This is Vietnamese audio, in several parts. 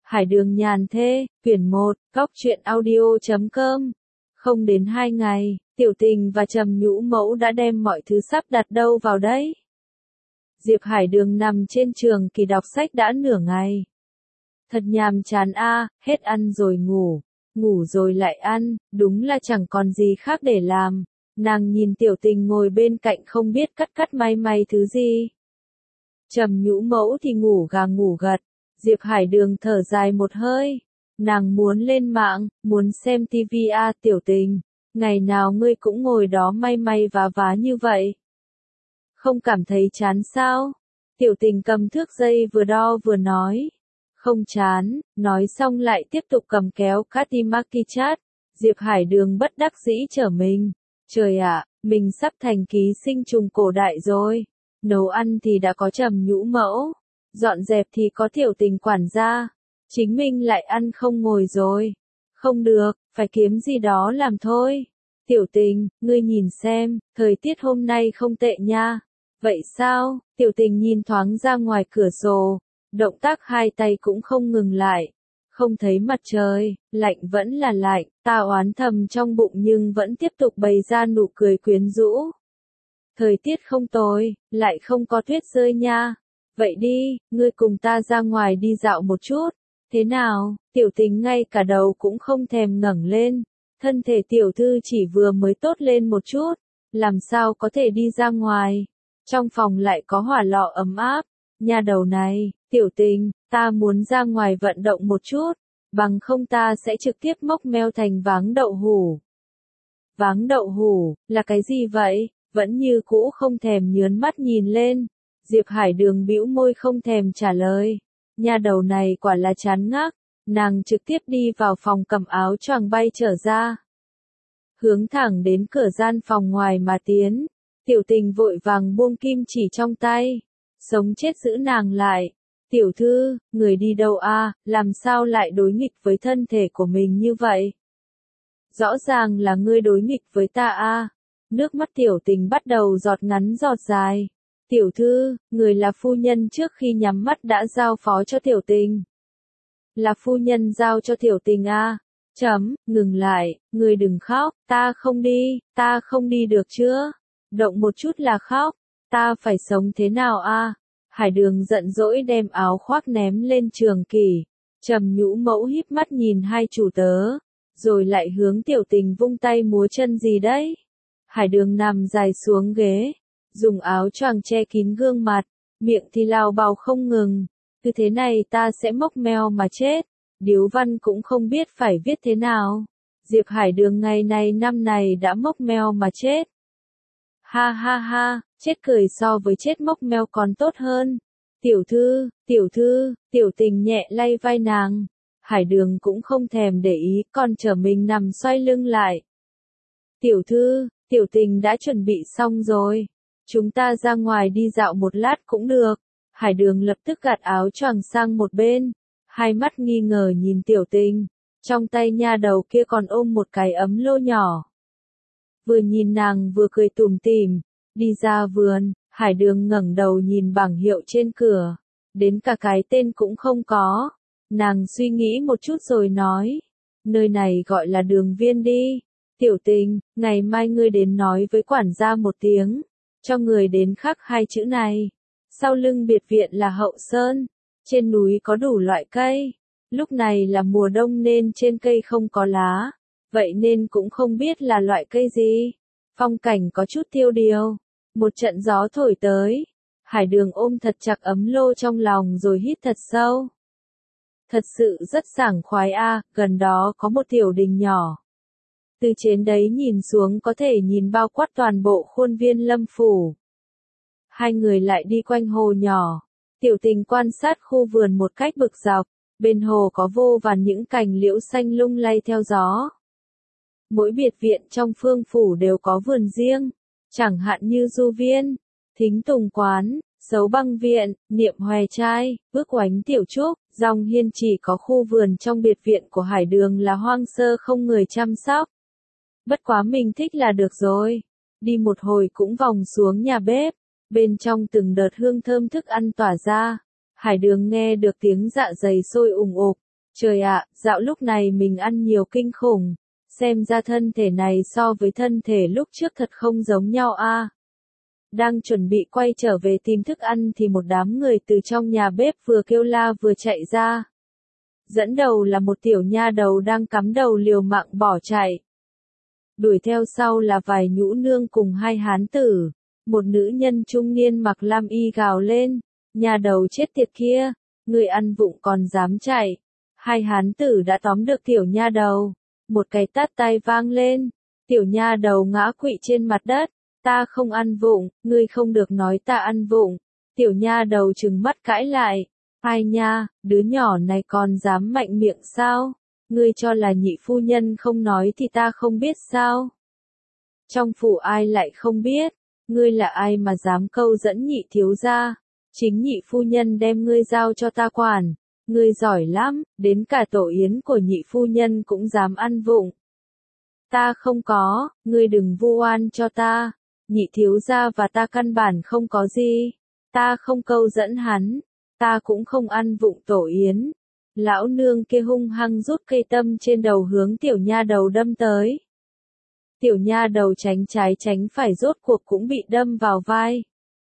Hải Đường nhàn thê, quyển 1, goctruyện audio.com. Không đến 2 ngày, Tiểu Tình và Trầm Nhũ Mẫu đã đem mọi thứ sắp đặt đâu vào đấy. Diệp Hải Đường nằm trên trường kỳ đọc sách đã nửa ngày. Thật nhàm chán a, hết ăn rồi ngủ, ngủ rồi lại ăn, đúng là chẳng còn gì khác để làm. Nàng nhìn Tiểu Tình ngồi bên cạnh không biết cắt may thứ gì. Trầm Nhũ Mẫu thì ngủ gà ngủ gật. Diệp Hải Đường thở dài một hơi. Nàng muốn lên mạng, muốn xem tivi à Tiểu Tình. Ngày nào ngươi cũng ngồi đó may vá như vậy. Không cảm thấy chán sao? Tiểu Tình cầm thước dây vừa đo vừa nói. Không chán, nói xong lại tiếp tục cầm kéo Katimaki chat. Diệp Hải Đường bất đắc dĩ trở mình. Trời ạ, mình sắp thành ký sinh trùng cổ đại rồi. Nấu ăn thì đã có Trầm Nhũ Mẫu. Dọn dẹp thì có Tiểu Tình quản gia. Chính mình lại ăn không ngồi rồi. Không được, phải kiếm gì đó làm thôi. Tiểu Tình, ngươi nhìn xem, thời tiết hôm nay không tệ nha. Vậy sao? Tiểu Tình nhìn thoáng ra ngoài cửa sổ. Động tác hai tay cũng không ngừng lại. Không thấy mặt trời, lạnh vẫn là lạnh, ta oán thầm trong bụng nhưng vẫn tiếp tục bày ra nụ cười quyến rũ. Thời tiết không tồi, lại không có tuyết rơi nha. Vậy đi, ngươi cùng ta ra ngoài đi dạo một chút. Thế nào? Tiểu Tình ngay cả đầu cũng không thèm ngẩng lên. Thân thể tiểu thư chỉ vừa mới tốt lên một chút. Làm sao có thể đi ra ngoài? Trong phòng lại có hỏa lò ấm áp. Nhà đầu này, Tiểu Tình, ta muốn ra ngoài vận động một chút. Bằng không ta sẽ trực tiếp mốc meo thành váng đậu hủ. Váng đậu hủ, là cái gì vậy? Vẫn như cũ không thèm nhớn mắt nhìn lên. Diệp Hải Đường bĩu môi không thèm trả lời. Nhà đầu này quả là chán ngắc. Nàng trực tiếp đi vào phòng cầm áo choàng bay trở ra. Hướng thẳng đến cửa gian phòng ngoài mà tiến. Tiểu Tình vội vàng buông kim chỉ trong tay. Sống chết giữ nàng lại. Tiểu thư, người đi đâu a? Làm sao lại đối nghịch với thân thể của mình như vậy? Rõ ràng là ngươi đối nghịch với ta a. Nước mắt Tiểu Tình bắt đầu giọt ngắn giọt dài. Tiểu thư, người là phu nhân trước khi nhắm mắt đã giao phó cho Tiểu Tình. Là phu nhân giao cho Tiểu Tình a. Ngừng lại, người đừng khóc, ta không đi được chưa? Động một chút là khóc, ta phải sống thế nào a? Hải Đường giận dỗi đem áo khoác ném lên trường kỷ. Trầm Nhũ Mẫu híp mắt nhìn hai chủ tớ, rồi lại hướng Tiểu Tình vung tay múa chân gì đấy. Hải Đường nằm dài xuống ghế, dùng áo choàng che kín gương mặt, miệng thì lào bào không ngừng. Cứ thế này ta sẽ mốc meo mà chết. Điếu văn cũng không biết phải viết thế nào. Diệp Hải Đường ngày này năm này đã mốc meo mà chết. Ha ha ha, chết cười so với chết mốc meo còn tốt hơn. Tiểu thư, Tiểu Tình nhẹ lay vai nàng. Hải Đường cũng không thèm để ý, còn trở mình nằm xoay lưng lại. Tiểu thư, Tiểu Tình đã chuẩn bị xong rồi. Chúng ta ra ngoài đi dạo một lát cũng được. Hải Đường lập tức gạt áo choàng sang một bên. Hai mắt nghi ngờ nhìn Tiểu Tình. Trong tay nha đầu kia còn ôm một cái ấm lô nhỏ. Vừa nhìn nàng vừa cười tủm tỉm. Đi ra vườn, Hải Đường ngẩng đầu nhìn bảng hiệu trên cửa. Đến cả cái tên cũng không có. Nàng suy nghĩ một chút rồi nói. Nơi này gọi là Đường Viên đi. Tiểu Tình, ngày mai ngươi đến nói với quản gia một tiếng. Cho người đến khắc hai chữ này. Sau lưng biệt viện là Hậu Sơn. Trên núi có đủ loại cây. Lúc này là mùa đông nên trên cây không có lá. Vậy nên cũng không biết là loại cây gì. Phong cảnh có chút tiêu điều. Một trận gió thổi tới. Hải Đường ôm thật chặt ấm lô trong lòng rồi hít thật sâu. Thật sự rất sảng khoái a, gần đó có một tiểu đình nhỏ. Từ trên đấy nhìn xuống có thể nhìn bao quát toàn bộ khuôn viên Lâm Phủ. Hai người lại đi quanh hồ nhỏ. Tiểu Tình quan sát khu vườn một cách bực dọc. Bên hồ có vô vàn những cành liễu xanh lung lay theo gió. Mỗi biệt viện trong phương phủ đều có vườn riêng. Chẳng hạn như du viên, thính tùng quán, sấu băng viện, niệm hòe trai, bước oánh tiểu trúc, dòng hiên chỉ có khu vườn trong biệt viện của Hải Đường là hoang sơ không người chăm sóc. Bất quá mình thích là được rồi. Đi một hồi cũng vòng xuống nhà bếp. Bên trong từng đợt hương thơm thức ăn tỏa ra. Hải Đường nghe được tiếng dạ dày sôi ùng ục. Trời ạ, dạo lúc này mình ăn nhiều kinh khủng. Xem ra thân thể này so với thân thể lúc trước thật không giống nhau a. Đang chuẩn bị quay trở về tìm thức ăn thì một đám người từ trong nhà bếp vừa kêu la vừa chạy ra. Dẫn đầu là một tiểu nha đầu đang cắm đầu liều mạng bỏ chạy. Đuổi theo sau là vài nhũ nương cùng hai hán tử. Một nữ nhân trung niên mặc lam y gào lên. Nhà đầu chết tiệt kia, người ăn vụng còn dám chạy. Hai hán tử đã tóm được tiểu nha đầu. Một cái tát tay vang lên. Tiểu nha đầu ngã quỵ trên mặt đất. Ta không ăn vụng, ngươi không được nói ta ăn vụng. Tiểu nha đầu trừng mắt cãi lại. Ai nha, đứa nhỏ này còn dám mạnh miệng sao? Ngươi cho là nhị phu nhân không nói thì ta không biết sao? Trong phủ ai lại không biết? Ngươi là ai mà dám câu dẫn nhị thiếu gia? Chính nhị phu nhân đem ngươi giao cho ta quản. Ngươi giỏi lắm, đến cả tổ yến của nhị phu nhân cũng dám ăn vụng. Ta không có, ngươi đừng vu oan cho ta. Nhị thiếu gia và ta căn bản không có gì. Ta không câu dẫn hắn. Ta cũng không ăn vụng tổ yến. Lão nương kia hung hăng rút cây tâm trên đầu hướng tiểu nha đầu đâm tới. Tiểu nha đầu tránh trái tránh phải rốt cuộc cũng bị đâm vào vai.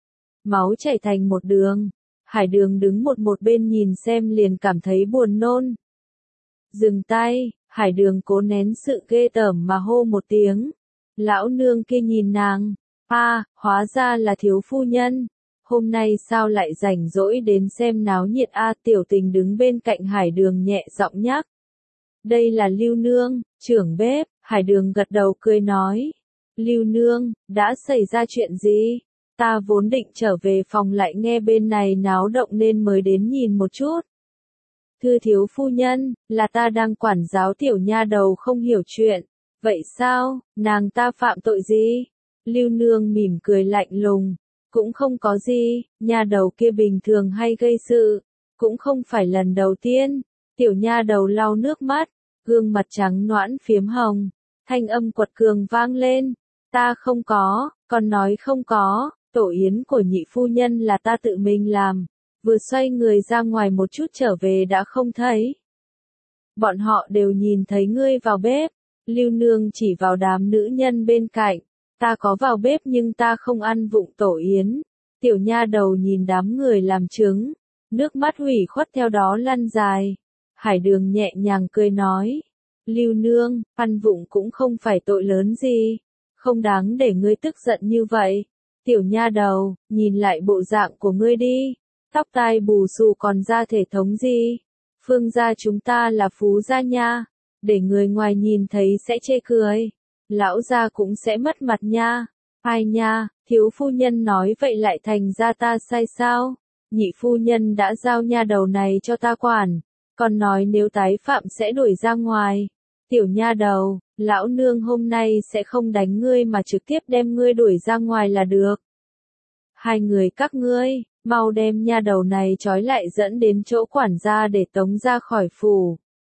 Máu chảy thành một đường. Hải Đường đứng một bên nhìn xem liền cảm thấy buồn nôn. Dừng tay, Hải Đường cố nén sự ghê tởm mà hô một tiếng. Lão nương kia nhìn nàng. Hóa ra là thiếu phu nhân. Hôm nay sao lại rảnh rỗi đến xem náo nhiệt Tiểu Tình đứng bên cạnh Hải Đường nhẹ giọng nhắc. Đây là Lưu Nương, trưởng bếp. Hải Đường gật đầu cười nói. Lưu Nương, đã xảy ra chuyện gì? Ta vốn định trở về phòng lại nghe bên này náo động nên mới đến nhìn một chút. Thưa thiếu phu nhân, là ta đang quản giáo tiểu nha đầu không hiểu chuyện. Vậy sao, nàng ta phạm tội gì? Lưu Nương mỉm cười lạnh lùng. Cũng không có gì, nha đầu kia bình thường hay gây sự. Cũng không phải lần đầu tiên. Tiểu nha đầu lau nước mắt, gương mặt trắng nõn phiếm hồng. Thanh âm quật cường vang lên. Ta không có, còn nói không có. Tổ yến của nhị phu nhân là ta tự mình làm. Vừa xoay người ra ngoài một chút trở về đã không thấy. Bọn họ đều nhìn thấy ngươi vào bếp. Lưu Nương chỉ vào đám nữ nhân bên cạnh. Ta có vào bếp nhưng ta không ăn vụng tổ yến. Tiểu nha đầu nhìn đám người làm chứng. Nước mắt hủy khuất theo đó lăn dài. Hải Đường nhẹ nhàng cười nói. Lưu Nương, ăn vụng cũng không phải tội lớn gì. Không đáng để ngươi tức giận như vậy. Tiểu nha đầu, nhìn lại bộ dạng của ngươi đi. Tóc tai bù xù còn ra thể thống gì? Phương gia chúng ta là phú gia nha. Để người ngoài nhìn thấy sẽ chê cười. Lão gia cũng sẽ mất mặt nha. Ai nha, thiếu phu nhân nói vậy lại thành ra ta sai sao? Nhị phu nhân đã giao nha đầu này cho ta quản. Còn nói nếu tái phạm sẽ đuổi ra ngoài. Tiểu nha đầu, lão nương hôm nay sẽ không đánh ngươi mà trực tiếp đem ngươi đuổi ra ngoài là được. Hai người các ngươi, mau đem nha đầu này trói lại dẫn đến chỗ quản gia để tống ra khỏi phủ.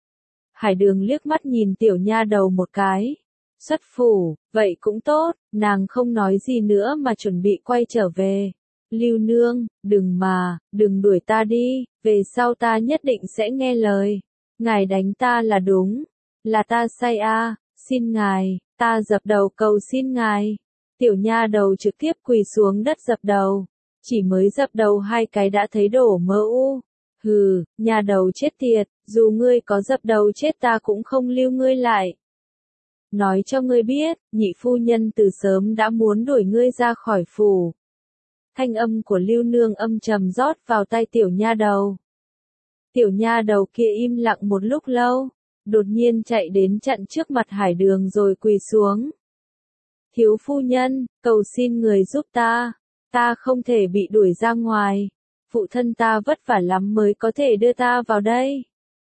Hải Đường liếc mắt nhìn tiểu nha đầu một cái. Xuất phủ, vậy cũng tốt, nàng không nói gì nữa mà chuẩn bị quay trở về. Lưu Nương, đừng đuổi ta đi, về sau ta nhất định sẽ nghe lời. Ngài đánh ta là đúng, là ta sai xin ngài, ta dập đầu cầu xin ngài. Tiểu nha đầu trực tiếp quỳ xuống đất dập đầu, chỉ mới dập đầu hai cái đã thấy đổ mỡ u. Hừ, nha đầu chết tiệt, dù ngươi có dập đầu chết ta cũng không lưu ngươi lại. Nói cho ngươi biết, nhị phu nhân từ sớm đã muốn đuổi ngươi ra khỏi phủ. Thanh âm của Lưu Nương âm trầm rót vào tai tiểu nha đầu. Tiểu nha đầu kia im lặng một lúc lâu, đột nhiên chạy đến chặn trước mặt Hải Đường rồi quỳ xuống. Thiếu phu nhân, cầu xin người giúp ta không thể bị đuổi ra ngoài. Phụ thân ta vất vả lắm mới có thể đưa ta vào đây.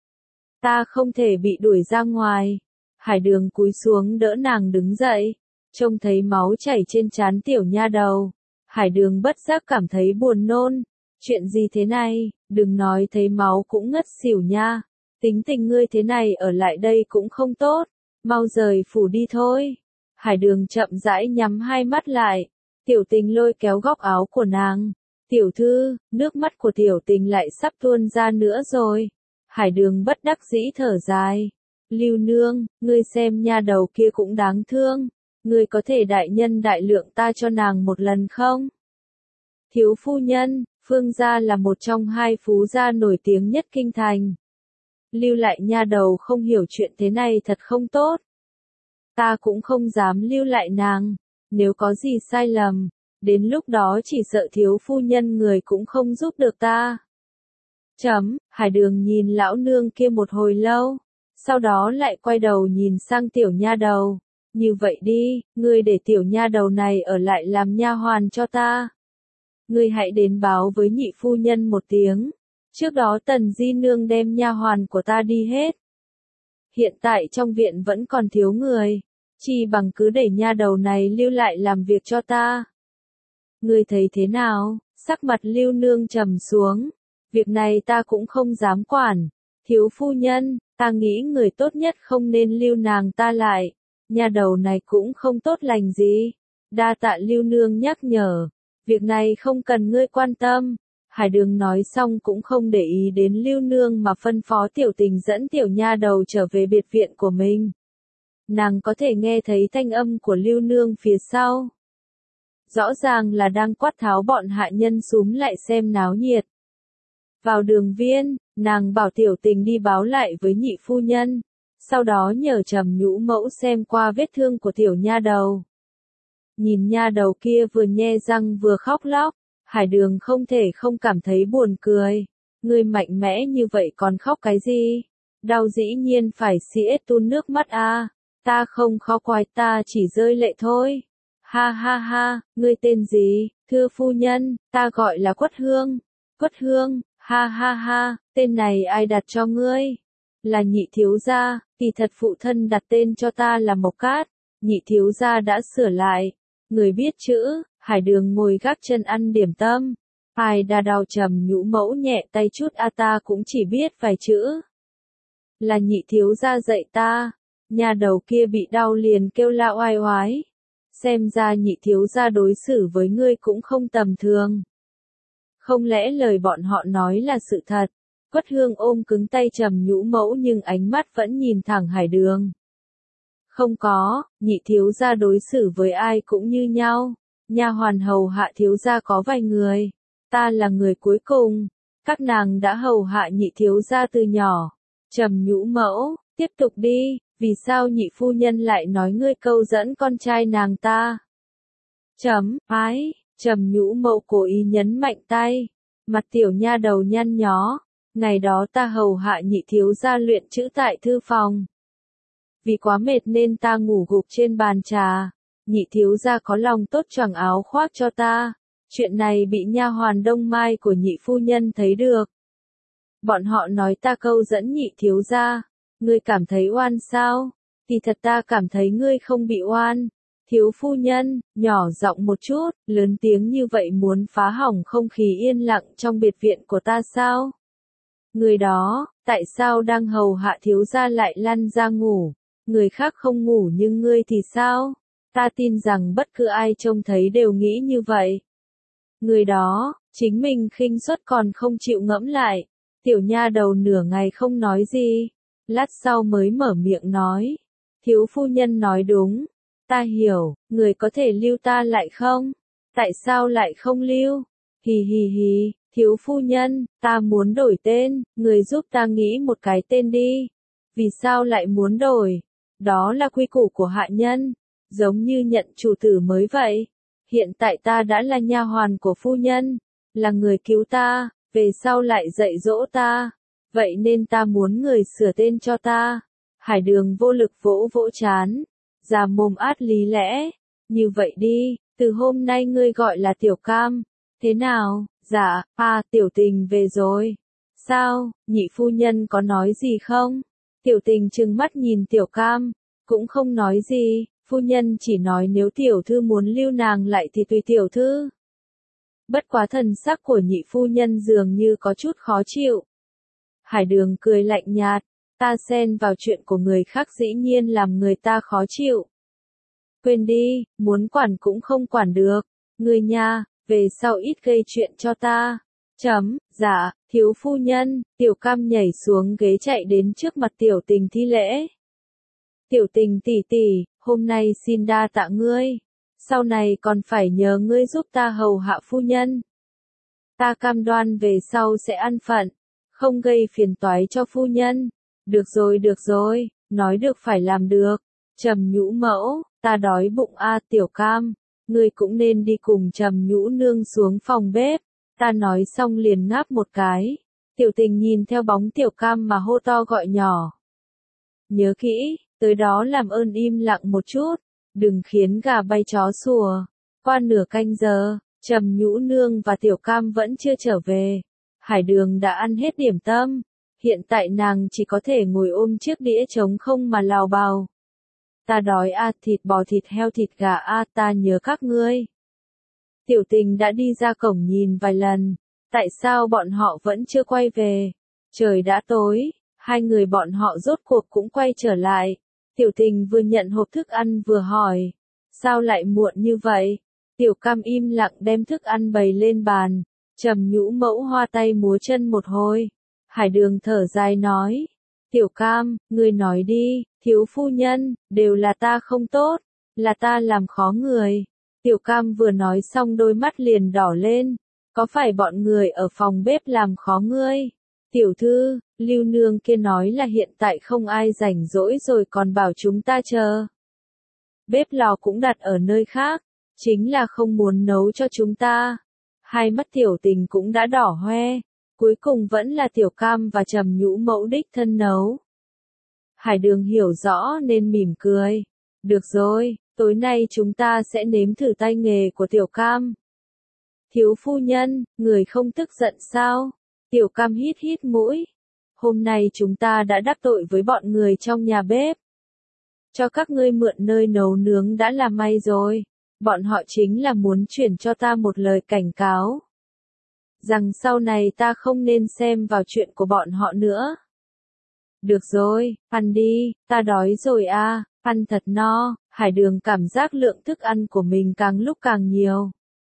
Ta không thể bị đuổi ra ngoài. Hải Đường cúi xuống đỡ nàng đứng dậy, trông thấy máu chảy trên trán tiểu nha đầu. Hải Đường bất giác cảm thấy buồn nôn. Chuyện gì thế này, đừng nói thấy máu cũng ngất xỉu nha. Tính tình ngươi thế này ở lại đây cũng không tốt. Mau rời phủ đi thôi. Hải Đường chậm rãi nhắm hai mắt lại. Tiểu Tình lôi kéo góc áo của nàng. Tiểu thư, nước mắt của Tiểu Tình lại sắp tuôn ra nữa rồi. Hải Đường bất đắc dĩ thở dài. Lưu nương, ngươi xem nha đầu kia cũng đáng thương. Ngươi có thể đại nhân đại lượng ta cho nàng một lần không? Thiếu phu nhân, Phương gia là một trong hai phú gia nổi tiếng nhất kinh thành. Lưu lại nha đầu không hiểu chuyện thế này thật không tốt. Ta cũng không dám lưu lại nàng. Nếu có gì sai lầm, đến lúc đó chỉ sợ thiếu phu nhân người cũng không giúp được ta. Hải Đường nhìn lão nương kia một hồi lâu, sau đó lại quay đầu nhìn sang tiểu nha đầu. Như vậy đi, ngươi để tiểu nha đầu này ở lại làm nha hoàn cho ta. Ngươi hãy đến báo với nhị phu nhân một tiếng. Trước đó Tần Di Nương đem nha hoàn của ta đi hết. Hiện tại trong viện vẫn còn thiếu người. Chi bằng cứ để nha đầu này lưu lại làm việc cho ta. Ngươi thấy thế nào? Sắc mặt Lưu nương trầm xuống. Việc này ta cũng không dám quản. Thiếu phu nhân, ta nghĩ người tốt nhất không nên lưu nàng ta lại. Nha đầu này cũng không tốt lành gì. Đa tạ Lưu nương nhắc nhở. Việc này không cần ngươi quan tâm. Hải Đường nói xong cũng không để ý đến Lưu nương mà phân phó Tiểu Tình dẫn tiểu nha đầu trở về biệt viện của mình. Nàng có thể nghe thấy thanh âm của Lưu nương phía sau. Rõ ràng là đang quát tháo bọn hạ nhân xúm lại xem náo nhiệt. Vào đường viên, nàng bảo Tiểu Tình đi báo lại với nhị phu nhân, sau đó nhờ Trầm Nhũ mẫu xem qua vết thương của tiểu nha đầu. Nhìn nha đầu kia vừa nhe răng vừa khóc lóc, Hải Đường không thể không cảm thấy buồn cười. Ngươi mạnh mẽ như vậy còn khóc cái gì? Đau dĩ nhiên phải siết tuôn nước mắt à? Ta không khóc quái, ta chỉ rơi lệ thôi. Ha ha ha, ngươi tên gì? Thưa phu nhân, ta gọi là Quất Hương. Quất Hương, ha ha ha, tên này ai đặt cho ngươi? Là nhị thiếu gia, kỳ thật phụ thân đặt tên cho ta là Mộc Cát. Nhị thiếu gia đã sửa lại. Người biết chữ. Hải Đường ngồi gác chân ăn điểm tâm. Ai đa đau Trầm Nhũ mẫu nhẹ tay chút ta cũng chỉ biết vài chữ. Là nhị thiếu gia dạy ta. Nhà đầu kia bị đau liền kêu la oai oái. Xem ra nhị thiếu gia đối xử với ngươi cũng không tầm thường. Không lẽ lời bọn họ nói là sự thật? Quất Hương ôm cứng tay Trầm Nhũ mẫu nhưng ánh mắt vẫn nhìn thẳng Hải Đường. Không có, nhị thiếu gia đối xử với ai cũng như nhau. Nha hoàn hầu hạ thiếu gia có vài người. Ta là người cuối cùng. Các nàng đã hầu hạ nhị thiếu gia từ nhỏ. Trầm Nhũ mẫu, tiếp tục đi. Vì sao nhị phu nhân lại nói ngươi câu dẫn con trai nàng ta? Trầm Nhũ mẫu cố ý nhấn mạnh tay. Mặt tiểu nha đầu nhăn nhó. Ngày đó ta hầu hạ nhị thiếu gia luyện chữ tại thư phòng. Vì quá mệt nên ta ngủ gục trên bàn trà. Nhị thiếu gia có lòng tốt choàng áo khoác cho ta. Chuyện này bị nha hoàn Đông Mai của nhị phu nhân thấy được. Bọn họ nói ta câu dẫn nhị thiếu gia. Ngươi cảm thấy oan sao? Thì thật ta cảm thấy ngươi không bị oan. Thiếu phu nhân, nhỏ giọng một chút, lớn tiếng như vậy muốn phá hỏng không khí yên lặng trong biệt viện của ta sao? Người đó, tại sao đang hầu hạ thiếu gia lại lăn ra ngủ? Người khác không ngủ nhưng ngươi thì sao? Ta tin rằng bất cứ ai trông thấy đều nghĩ như vậy. Người đó, chính mình khinh suất còn không chịu ngẫm lại. Tiểu nha đầu nửa ngày không nói gì. Lát sau mới mở miệng nói. Thiếu phu nhân nói đúng. Ta hiểu, người có thể lưu ta lại không? Tại sao lại không lưu? Hì hì hì, thiếu phu nhân, ta muốn đổi tên, người giúp ta nghĩ một cái tên đi. Vì sao lại muốn đổi? Đó là quy củ của hạ nhân, giống như nhận chủ tử mới vậy. Hiện tại ta đã là nha hoàn của phu nhân, là người cứu ta, về sau lại dạy dỗ ta. Vậy nên ta muốn người sửa tên cho ta. Hải Đường vô lực vỗ vỗ trán. Già mồm át lý lẽ. Như vậy đi, từ hôm nay ngươi gọi là Tiểu Cam. Thế nào? Dạ, Tiểu Tình về rồi. Sao, nhị phu nhân có nói gì không? Tiểu Tình trừng mắt nhìn Tiểu Cam. Cũng không nói gì, phu nhân chỉ nói nếu tiểu thư muốn lưu nàng lại thì tùy tiểu thư. Bất quá thần sắc của nhị phu nhân dường như có chút khó chịu. Hải Đường cười lạnh nhạt, ta xen vào chuyện của người khác dĩ nhiên làm người ta khó chịu. Quên đi, muốn quản cũng không quản được, ngươi nha, về sau ít gây chuyện cho ta. Dạ, thiếu phu nhân. Tiểu Cam nhảy xuống ghế chạy đến trước mặt Tiểu Tình thi lễ. Tiểu Tình tỷ tỷ, hôm nay xin đa tạ ngươi. Sau này còn phải nhờ ngươi giúp ta hầu hạ phu nhân. Ta cam đoan về sau sẽ ăn phận, không gây phiền toái cho phu nhân. Được rồi, nói được phải làm được. Trầm Nhũ mẫu, ta đói bụng a. Tiểu Cam, ngươi cũng nên đi cùng Trầm Nhũ nương xuống phòng bếp. Ta nói xong liền ngáp một cái. Tiểu Tình nhìn theo bóng Tiểu Cam mà hô to gọi nhỏ. Nhớ kỹ, tới đó làm ơn im lặng một chút, đừng khiến gà bay chó sủa. Qua nửa canh giờ, Trầm Nhũ nương và Tiểu Cam vẫn chưa trở về. Hải Đường đã ăn hết điểm tâm, hiện tại nàng chỉ có thể ngồi ôm chiếc đĩa trống không mà lào bào. Ta đói a, thịt bò thịt heo thịt gà a, ta nhớ các ngươi. Tiểu Tình đã đi ra cổng nhìn vài lần, tại sao bọn họ vẫn chưa quay về? Trời đã tối, hai người bọn họ rốt cuộc cũng quay trở lại. Tiểu Tình vừa nhận hộp thức ăn vừa hỏi, sao lại muộn như vậy? Tiểu Cam im lặng đem thức ăn bày lên bàn. Trầm Nhũ mẫu hoa tay múa chân một hồi. Hải Đường thở dài nói, Tiểu Cam, ngươi nói đi, thiếu phu nhân, đều là ta không tốt, là ta làm khó người. Tiểu Cam vừa nói xong đôi mắt liền đỏ lên, có phải bọn người ở phòng bếp làm khó ngươi? Tiểu thư, Lưu nương kia nói là hiện tại không ai rảnh rỗi rồi còn bảo chúng ta chờ. Bếp lò cũng đặt ở nơi khác, chính là không muốn nấu cho chúng ta. Hai mắt Tiểu Tình cũng đã đỏ hoe, cuối cùng vẫn là Tiểu Cam và Trầm Nhũ mẫu đích thân nấu. Hải Đường hiểu rõ nên mỉm cười. Được rồi, tối nay chúng ta sẽ nếm thử tay nghề của Tiểu Cam. Thiếu phu nhân, người không tức giận sao? Tiểu Cam hít hít mũi. Hôm nay chúng ta đã đắc tội với bọn người trong nhà bếp. Cho các ngươi mượn nơi nấu nướng đã là may rồi. Bọn họ chính là muốn chuyển cho ta một lời cảnh cáo. Rằng sau này ta không nên xem vào chuyện của bọn họ nữa. Được rồi, ăn đi, ta đói rồi a, ăn thật no. Hải Đường cảm giác lượng thức ăn của mình càng lúc càng nhiều.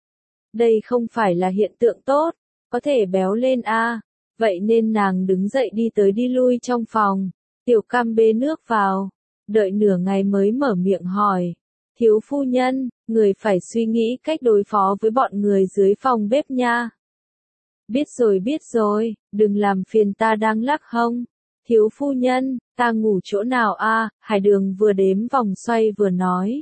Đây không phải là hiện tượng tốt, có thể béo lên a. Vậy nên nàng đứng dậy đi tới đi lui trong phòng. Tiểu Cam bê nước vào, đợi nửa ngày mới mở miệng hỏi. Thiếu phu nhân, người phải suy nghĩ cách đối phó với bọn người dưới phòng bếp nha. Biết rồi, đừng làm phiền ta đang lắc hông. Thiếu phu nhân, ta ngủ chỗ nào a? Hải Đường vừa đếm vòng xoay vừa nói.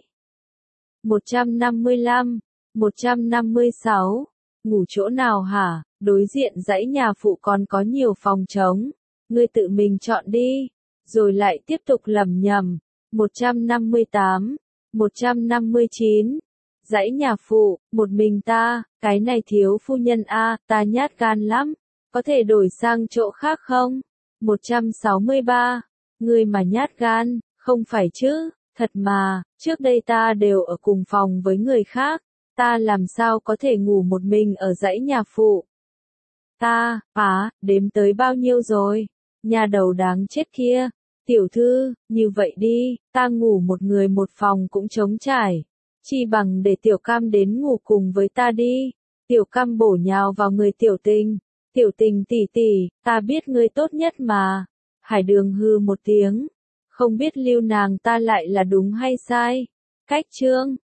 155, 156, ngủ chỗ nào hả? Đối diện dãy nhà phụ còn có nhiều phòng trống. Ngươi tự mình chọn đi. Rồi lại tiếp tục lẩm nhẩm. 158, 159. Dãy nhà phụ, một mình ta, cái này thiếu phu nhân a, ta nhát gan lắm. Có thể đổi sang chỗ khác không? 163. Ngươi mà nhát gan, không phải chứ, thật mà, trước đây ta đều ở cùng phòng với người khác, ta làm sao có thể ngủ một mình ở dãy nhà phụ. Ta, đếm tới bao nhiêu rồi? Nhà đầu đáng chết kia. Tiểu thư, như vậy đi, ta ngủ một người một phòng cũng trống trải. Chi bằng để Tiểu Cam đến ngủ cùng với ta đi. Tiểu Cam bổ nhào vào người Tiểu Tình. Tiểu Tình tỷ tỷ, ta biết ngươi tốt nhất mà. Hải Đường hừ một tiếng. Không biết lưu nàng ta lại là đúng hay sai. Cách chương